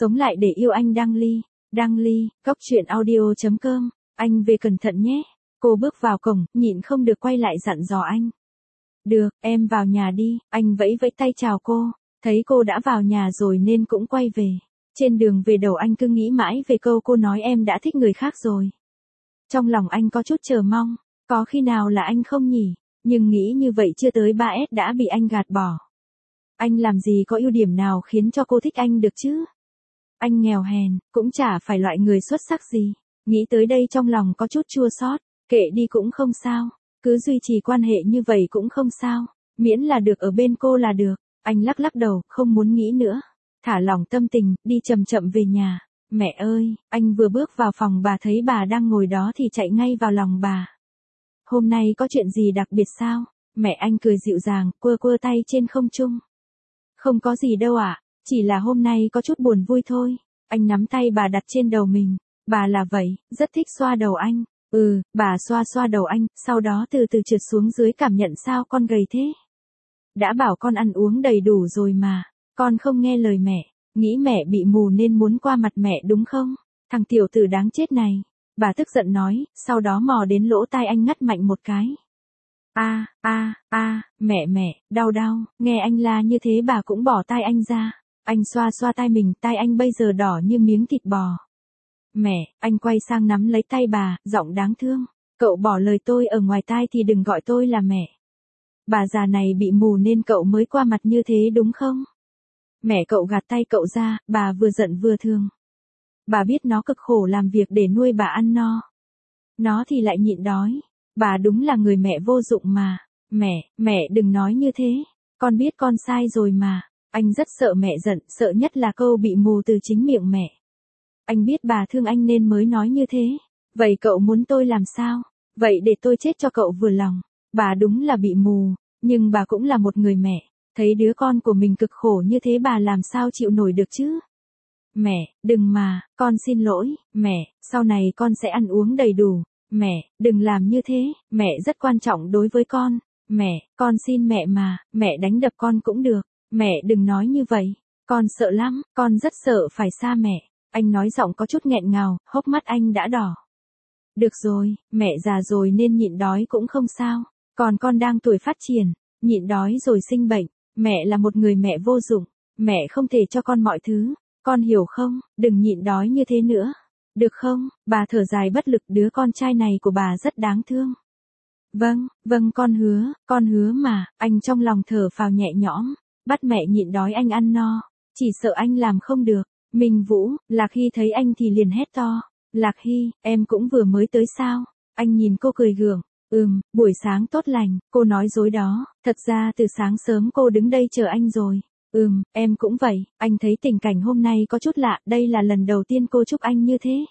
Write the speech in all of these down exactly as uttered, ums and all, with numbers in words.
Sống lại để yêu anh Đăng Ly, Đăng Ly, góc truyện audio chấm com, anh về cẩn thận nhé. Cô bước vào cổng, nhịn không được quay lại dặn dò anh. Được, em vào nhà đi, anh vẫy vẫy tay chào cô, thấy cô đã vào nhà rồi nên cũng quay về. Trên đường về đầu anh cứ nghĩ mãi về câu cô nói em đã thích người khác rồi. Trong lòng anh có chút chờ mong, có khi nào là anh không nhỉ, nhưng nghĩ như vậy chưa tới ba S đã bị anh gạt bỏ. Anh làm gì có ưu điểm nào khiến cho cô thích anh được chứ? Anh nghèo hèn, cũng chả phải loại người xuất sắc gì. Nghĩ tới đây trong lòng có chút chua xót, kệ đi cũng không sao, cứ duy trì quan hệ như vậy cũng không sao, miễn là được ở bên cô là được. Anh lắc lắc đầu, không muốn nghĩ nữa. Thả lỏng tâm tình, đi chậm chậm về nhà. Mẹ ơi, anh vừa bước vào phòng bà thấy bà đang ngồi đó thì chạy ngay vào lòng bà. Hôm nay có chuyện gì đặc biệt sao? Mẹ anh cười dịu dàng, quơ quơ tay trên không trung. Không có gì đâu ạ, chỉ là hôm nay có chút buồn vui thôi. Anh nắm tay bà đặt trên đầu mình. Bà là vậy, rất thích xoa đầu anh. Ừ, bà xoa xoa đầu anh, sau đó từ từ trượt xuống dưới cảm nhận sao con gầy thế. Đã bảo con ăn uống đầy đủ rồi mà, con không nghe lời mẹ, nghĩ mẹ bị mù nên muốn qua mặt mẹ đúng không? Thằng tiểu tử đáng chết này. Bà tức giận nói, sau đó mò đến lỗ tai anh ngắt mạnh một cái. A, a, a, mẹ mẹ, đau đau, nghe anh la như thế bà cũng bỏ tai anh ra. Anh xoa xoa tai mình, tai anh bây giờ đỏ như miếng thịt bò. Mẹ, anh quay sang nắm lấy tay bà, giọng đáng thương. Cậu bỏ lời tôi ở ngoài tai thì đừng gọi tôi là mẹ. Bà già này bị mù nên cậu mới qua mặt như thế đúng không? Mẹ cậu gạt tay cậu ra, bà vừa giận vừa thương. Bà biết nó cực khổ làm việc để nuôi bà ăn no. Nó thì lại nhịn đói. Bà đúng là người mẹ vô dụng mà. Mẹ, mẹ đừng nói như thế. Con biết con sai rồi mà. Anh rất sợ mẹ giận, sợ nhất là câu bị mù từ chính miệng mẹ. Anh biết bà thương anh nên mới nói như thế. Vậy cậu muốn tôi làm sao? Vậy để tôi chết cho cậu vừa lòng. Bà đúng là bị mù, nhưng bà cũng là một người mẹ. Thấy đứa con của mình cực khổ như thế bà làm sao chịu nổi được chứ? Mẹ, đừng mà, con xin lỗi, mẹ, sau này con sẽ ăn uống đầy đủ. Mẹ, đừng làm như thế, mẹ rất quan trọng đối với con. Mẹ, con xin mẹ mà, mẹ đánh đập con cũng được. Mẹ đừng nói như vậy, con sợ lắm, con rất sợ phải xa mẹ. Anh nói giọng có chút nghẹn ngào, hốc mắt anh đã đỏ. Được rồi, mẹ già rồi nên nhịn đói cũng không sao. Còn con đang tuổi phát triển, nhịn đói rồi sinh bệnh. Mẹ là một người mẹ vô dụng, mẹ không thể cho con mọi thứ. Con hiểu không, đừng nhịn đói như thế nữa. Được không? Bà thở dài bất lực, đứa con trai này của bà rất đáng thương. Vâng, vâng con hứa, con hứa mà. Anh trong lòng thở phào nhẹ nhõm. Bắt mẹ nhịn đói anh ăn no. Chỉ sợ anh làm không được. Minh Vũ, Lạc Hy thấy anh thì liền hét to. Lạc Hy, em cũng vừa mới tới sao? Anh nhìn cô cười gượng. Ừm, buổi sáng tốt lành, cô nói dối đó. Thật ra từ sáng sớm cô đứng đây chờ anh rồi. Ừm, em cũng vậy, anh thấy tình cảnh hôm nay có chút lạ, đây là lần đầu tiên cô chúc anh như thế.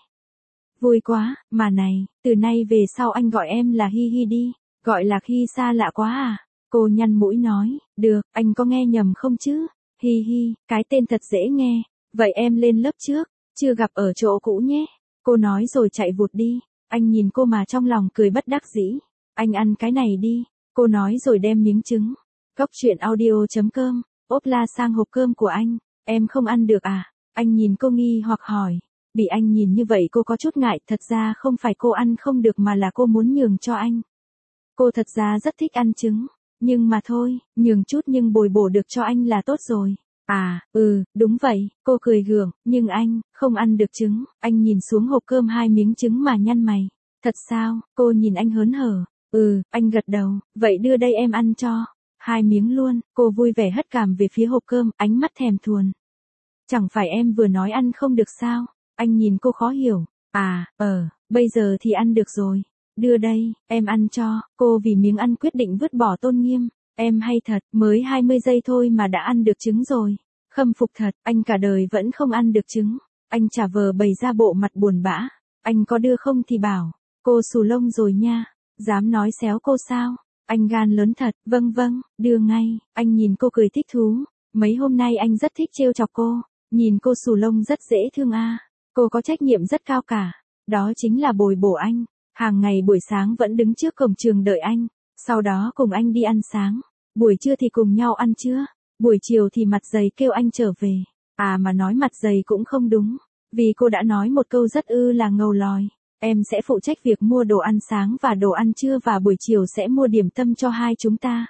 Vui quá, mà này, từ nay về sau anh gọi em là Hi Hi đi, gọi Lạc Hy xa lạ quá à. Cô nhăn mũi nói, được, anh có nghe nhầm không chứ? Hi Hi, cái tên thật dễ nghe, vậy em lên lớp trước, chưa gặp ở chỗ cũ nhé. Cô nói rồi chạy vụt đi, anh nhìn cô mà trong lòng cười bất đắc dĩ. Anh ăn cái này đi, cô nói rồi đem miếng trứng. Góc truyện audio chấm com. Ốp la sang hộp cơm của anh, em không ăn được à? Anh nhìn cô nghi hoặc hỏi. Bị anh nhìn như vậy cô có chút ngại, thật ra không phải cô ăn không được mà là cô muốn nhường cho anh. Cô thật ra rất thích ăn trứng, nhưng mà thôi, nhường chút nhưng bồi bổ được cho anh là tốt rồi. À, ừ, đúng vậy, cô cười gượng, nhưng anh, không ăn được trứng. Anh nhìn xuống hộp cơm hai miếng trứng mà nhăn mày. Thật sao? Cô nhìn anh hớn hở. Ừ, anh gật đầu, vậy đưa đây em ăn cho. Hai miếng luôn, cô vui vẻ hất cảm về phía hộp cơm, ánh mắt thèm thuồng. Chẳng phải em vừa nói ăn không được sao? Anh nhìn cô khó hiểu. À, ờ, bây giờ thì ăn được rồi. Đưa đây, em ăn cho. Cô vì miếng ăn quyết định vứt bỏ tôn nghiêm. Em hay thật, mới hai mươi giây thôi mà đã ăn được trứng rồi. Khâm phục thật, anh cả đời vẫn không ăn được trứng. Anh chả vờ bày ra bộ mặt buồn bã. Anh có đưa không thì bảo. Cô xù lông rồi nha. Dám nói xéo cô sao? Anh gan lớn thật, vâng vâng, đưa ngay. Anh nhìn cô cười thích thú. Mấy hôm nay anh rất thích trêu chọc cô. Nhìn cô xù lông rất dễ thương a. Cô có trách nhiệm rất cao cả. Đó chính là bồi bổ anh. Hàng ngày buổi sáng vẫn đứng trước cổng trường đợi anh. Sau đó cùng anh đi ăn sáng. Buổi trưa thì cùng nhau ăn trưa. Buổi chiều thì mặt dày kêu anh trở về. À mà nói mặt dày cũng không đúng. Vì cô đã nói một câu rất ư là ngầu lòi. Em sẽ phụ trách việc mua đồ ăn sáng và đồ ăn trưa và buổi chiều sẽ mua điểm tâm cho hai chúng ta.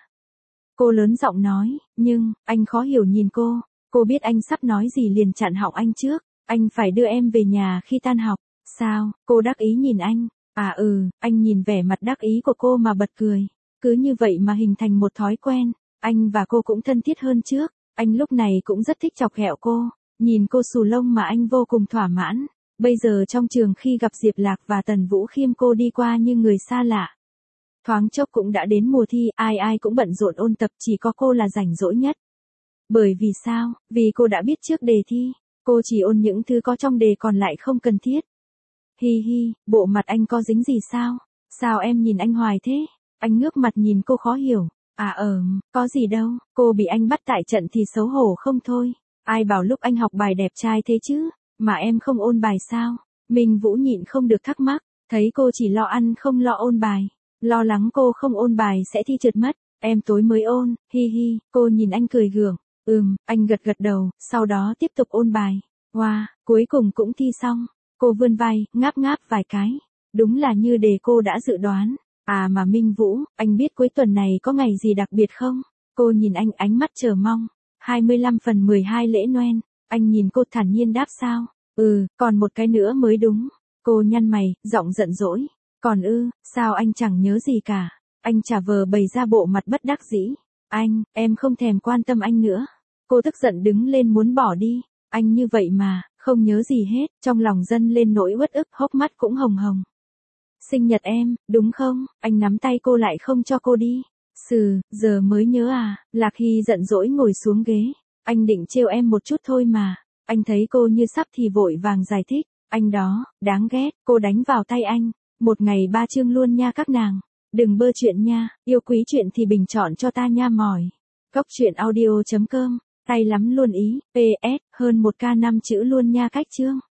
Cô lớn giọng nói, nhưng, anh khó hiểu nhìn cô. Cô biết anh sắp nói gì liền chặn họng anh trước. Anh phải đưa em về nhà khi tan học. Sao? Cô đắc ý nhìn anh. À ừ, anh nhìn vẻ mặt đắc ý của cô mà bật cười. Cứ như vậy mà hình thành một thói quen. Anh và cô cũng thân thiết hơn trước. Anh lúc này cũng rất thích chọc ghẹo cô. Nhìn cô xù lông mà anh vô cùng thỏa mãn. Bây giờ trong trường khi gặp Diệp Lạc và Tần Vũ Khiêm cô đi qua như người xa lạ. Thoáng chốc cũng đã đến mùa thi, ai ai cũng bận rộn ôn tập, chỉ có cô là rảnh rỗi nhất. Bởi vì sao? Vì cô đã biết trước đề thi. Cô chỉ ôn những thứ có trong đề còn lại không cần thiết. Hi hi, bộ mặt anh có dính gì sao? Sao em nhìn anh hoài thế? Anh ngước mặt nhìn cô khó hiểu. À ờ, có gì đâu, cô bị anh bắt tại trận thì xấu hổ không thôi. Ai bảo lúc anh học bài đẹp trai thế chứ, mà em không ôn bài sao? Minh Vũ nhịn không được thắc mắc, thấy cô chỉ lo ăn không lo ôn bài. Lo lắng cô không ôn bài sẽ thi trượt mất. Em tối mới ôn, hi hi, cô nhìn anh cười gượng. Ừm, anh gật gật đầu, sau đó tiếp tục ôn bài. Wow, cuối cùng cũng thi xong. Cô vươn vai, ngáp ngáp vài cái. Đúng là như đề cô đã dự đoán. À mà Minh Vũ, anh biết cuối tuần này có ngày gì đặc biệt không? Cô nhìn anh ánh mắt chờ mong. hai mươi lăm phần mười hai lễ Noel. Anh nhìn cô thản nhiên đáp sao? Ừ, còn một cái nữa mới đúng. Cô nhăn mày, giọng giận dỗi. Còn ư, sao anh chẳng nhớ gì cả? Anh chả vờ bày ra bộ mặt bất đắc dĩ. Anh, em không thèm quan tâm anh nữa. Cô tức giận đứng lên muốn bỏ đi. Anh như vậy mà, không nhớ gì hết, trong lòng dâng lên nỗi uất ức, hốc mắt cũng hồng hồng. Sinh nhật em, đúng không? Anh nắm tay cô lại không cho cô đi. Sừ, giờ mới nhớ à? Lạc Hy giận dỗi ngồi xuống ghế. Anh định trêu em một chút thôi mà. Anh thấy cô như sắp thì vội vàng giải thích. Anh đó, đáng ghét, cô đánh vào tay anh. Một ngày ba chương luôn nha các nàng. Đừng bơ chuyện nha, yêu quý chuyện thì bình chọn cho ta nha mỏi. Góc truyện audio chấm com, tay lắm luôn ý, pê ét, hơn một k năm chữ luôn nha cách chương.